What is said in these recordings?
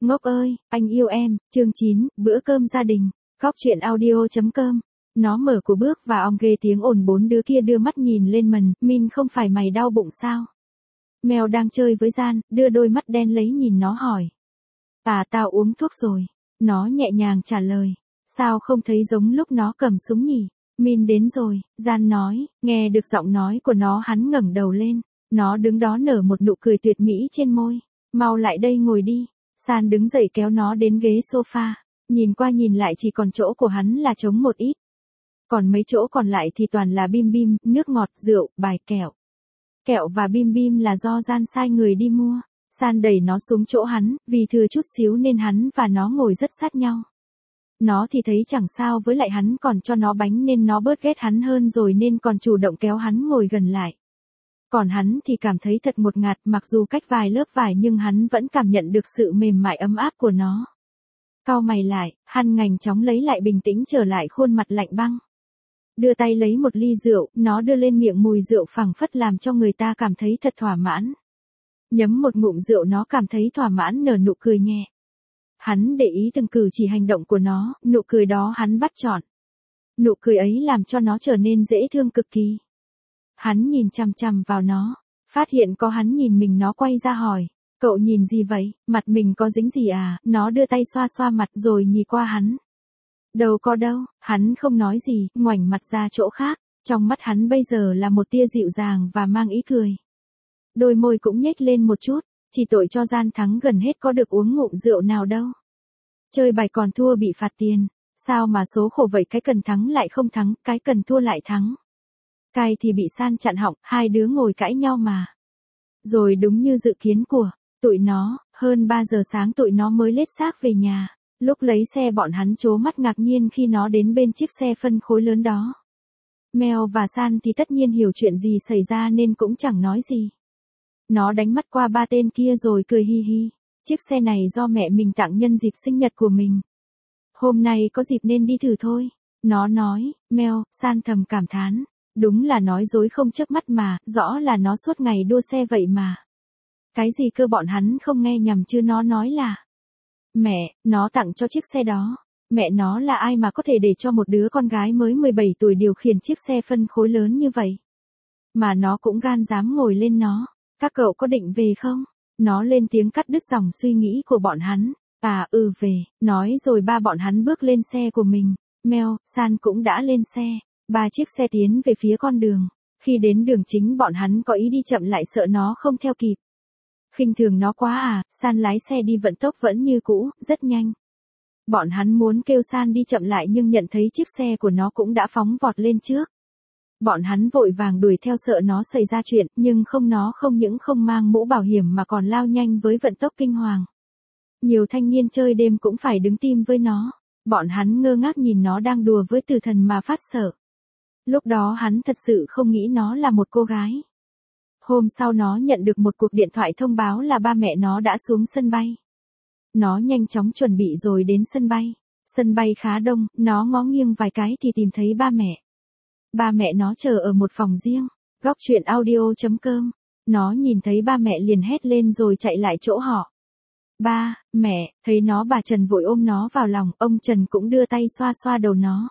Ngốc ơi, anh yêu em, chương 9, bữa cơm gia đình, góc truyện audio.com. Nó mở cửa bước và ong ghê tiếng ồn, bốn đứa kia đưa mắt nhìn lên Min không phải mày đau bụng sao? Mèo đang chơi với Gian, đưa đôi mắt đen lấy nhìn nó hỏi. Tao uống thuốc rồi. Nó nhẹ nhàng trả lời. Sao không thấy giống lúc nó cầm súng nhỉ? Min đến rồi, Gian nói, nghe được giọng nói của nó hắn ngẩng đầu lên. Nó đứng đó nở một nụ cười tuyệt mỹ trên môi. Mau lại đây ngồi đi. San đứng dậy kéo nó đến ghế sofa. Nhìn qua nhìn lại chỉ còn chỗ của hắn là trống một ít. Còn mấy chỗ còn lại thì toàn là bim bim, nước ngọt, rượu, bài kẹo. Kẹo và bim bim là do Gian sai người đi mua. San đẩy nó xuống chỗ hắn, vì thừa chút xíu nên hắn và nó ngồi rất sát nhau. Nó thì thấy chẳng sao, với lại hắn còn cho nó bánh nên nó bớt ghét hắn hơn rồi nên còn chủ động kéo hắn ngồi gần lại. Còn hắn thì cảm thấy thật ngột ngạt, mặc dù cách vài lớp vải nhưng hắn vẫn cảm nhận được sự mềm mại ấm áp của nó. Cau mày lại, hắn nhanh chóng lấy lại bình tĩnh trở lại khuôn mặt lạnh băng. Đưa tay lấy một ly rượu, nó đưa lên miệng, mùi rượu phảng phất làm cho người ta cảm thấy thật thỏa mãn. Nhấm một ngụm rượu nó cảm thấy thỏa mãn, nở nụ cười nhẹ. Hắn để ý từng cử chỉ hành động của nó, nụ cười đó hắn bắt chọn. Nụ cười ấy làm cho nó trở nên dễ thương cực kỳ. Hắn nhìn chằm chằm vào nó, phát hiện có hắn nhìn mình, nó quay ra hỏi, cậu nhìn gì vậy, mặt mình có dính gì à? Nó đưa tay xoa xoa mặt rồi nhìn qua hắn. Đâu có đâu, hắn không nói gì, ngoảnh mặt ra chỗ khác, trong mắt hắn bây giờ là một tia dịu dàng và mang ý cười. Đôi môi cũng nhếch lên một chút, chỉ tội cho Gian thắng gần hết có được uống ngụm rượu nào đâu. Chơi bài còn thua bị phạt tiền, sao mà số khổ vậy, cái cần thắng lại không thắng, cái cần thua lại thắng. Cai thì bị San chặn họng, hai đứa ngồi cãi nhau mà. Rồi đúng như dự kiến của tụi nó, hơn 3 giờ sáng tụi nó mới lết xác về nhà. Lúc lấy xe bọn hắn trố mắt ngạc nhiên khi nó đến bên chiếc xe phân khối lớn đó. Mèo và San thì tất nhiên hiểu chuyện gì xảy ra nên cũng chẳng nói gì. Nó đánh mắt qua ba tên kia rồi cười hi hi. Chiếc xe này do mẹ mình tặng nhân dịp sinh nhật của mình. Hôm nay có dịp nên đi thử thôi. Nó nói. Mèo, San thầm cảm thán. Đúng là nói dối không chớp mắt mà, rõ là nó suốt ngày đua xe vậy mà. Cái gì cơ, bọn hắn không nghe nhầm chứ, nó nói là mẹ, nó tặng cho chiếc xe đó. Mẹ nó là ai mà có thể để cho một đứa con gái mới 17 tuổi điều khiển chiếc xe phân khối lớn như vậy. Mà nó cũng gan dám ngồi lên nó. Các cậu có định về không? Nó lên tiếng cắt đứt dòng suy nghĩ của bọn hắn. Về, nói rồi ba bọn hắn bước lên xe của mình. Mèo, San cũng đã lên xe. Ba chiếc xe tiến về phía con đường. Khi đến đường chính bọn hắn có ý đi chậm lại sợ nó không theo kịp. Khinh thường nó quá San lái xe đi vận tốc vẫn như cũ, rất nhanh. Bọn hắn muốn kêu San đi chậm lại nhưng nhận thấy chiếc xe của nó cũng đã phóng vọt lên trước. Bọn hắn vội vàng đuổi theo sợ nó xảy ra chuyện, nhưng nó không những không mang mũ bảo hiểm mà còn lao nhanh với vận tốc kinh hoàng. Nhiều thanh niên chơi đêm cũng phải đứng tim với nó. Bọn hắn ngơ ngác nhìn nó đang đùa với tử thần mà phát sợ. Lúc đó hắn thật sự không nghĩ nó là một cô gái. Hôm sau nó nhận được một cuộc điện thoại thông báo là ba mẹ nó đã xuống sân bay. Nó nhanh chóng chuẩn bị rồi đến sân bay. Sân bay khá đông, nó ngó nghiêng vài cái thì tìm thấy ba mẹ. Ba mẹ nó chờ ở một phòng riêng. Góc truyện audio.com. Nó nhìn thấy ba mẹ liền hét lên rồi chạy lại chỗ họ. Ba, mẹ, thấy nó bà Trần vội ôm nó vào lòng, ông Trần cũng đưa tay xoa xoa đầu nó.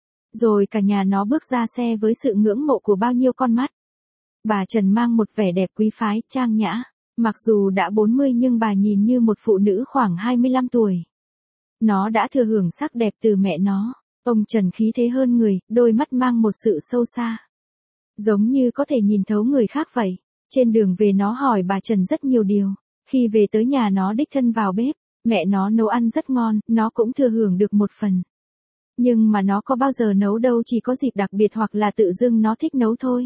Rồi cả nhà nó bước ra xe với sự ngưỡng mộ của bao nhiêu con mắt. Bà Trần mang một vẻ đẹp quý phái, trang nhã. Mặc dù đã 40 nhưng bà nhìn như một phụ nữ khoảng 25 tuổi. Nó đã thừa hưởng sắc đẹp từ mẹ nó. Ông Trần khí thế hơn người, đôi mắt mang một sự sâu xa. Giống như có thể nhìn thấu người khác vậy. Trên đường về nó hỏi bà Trần rất nhiều điều. Khi về tới nhà nó đích thân vào bếp. Mẹ nó nấu ăn rất ngon, nó cũng thừa hưởng được một phần. Nhưng mà nó có bao giờ nấu đâu, chỉ có dịp đặc biệt hoặc là tự dưng nó thích nấu thôi.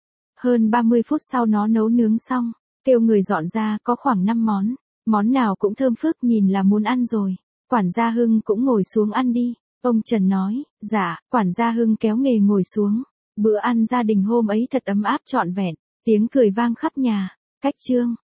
Hơn 30 phút sau nó nấu nướng xong, kêu người dọn ra, có khoảng 5 món. Món nào cũng thơm phức, nhìn là muốn ăn rồi. Quản gia Hưng cũng ngồi xuống ăn đi. Ông Trần nói. Dạ. Quản gia Hưng kéo nghề ngồi xuống. Bữa ăn gia đình hôm ấy thật ấm áp trọn vẹn. Tiếng cười vang khắp nhà. Cách chương.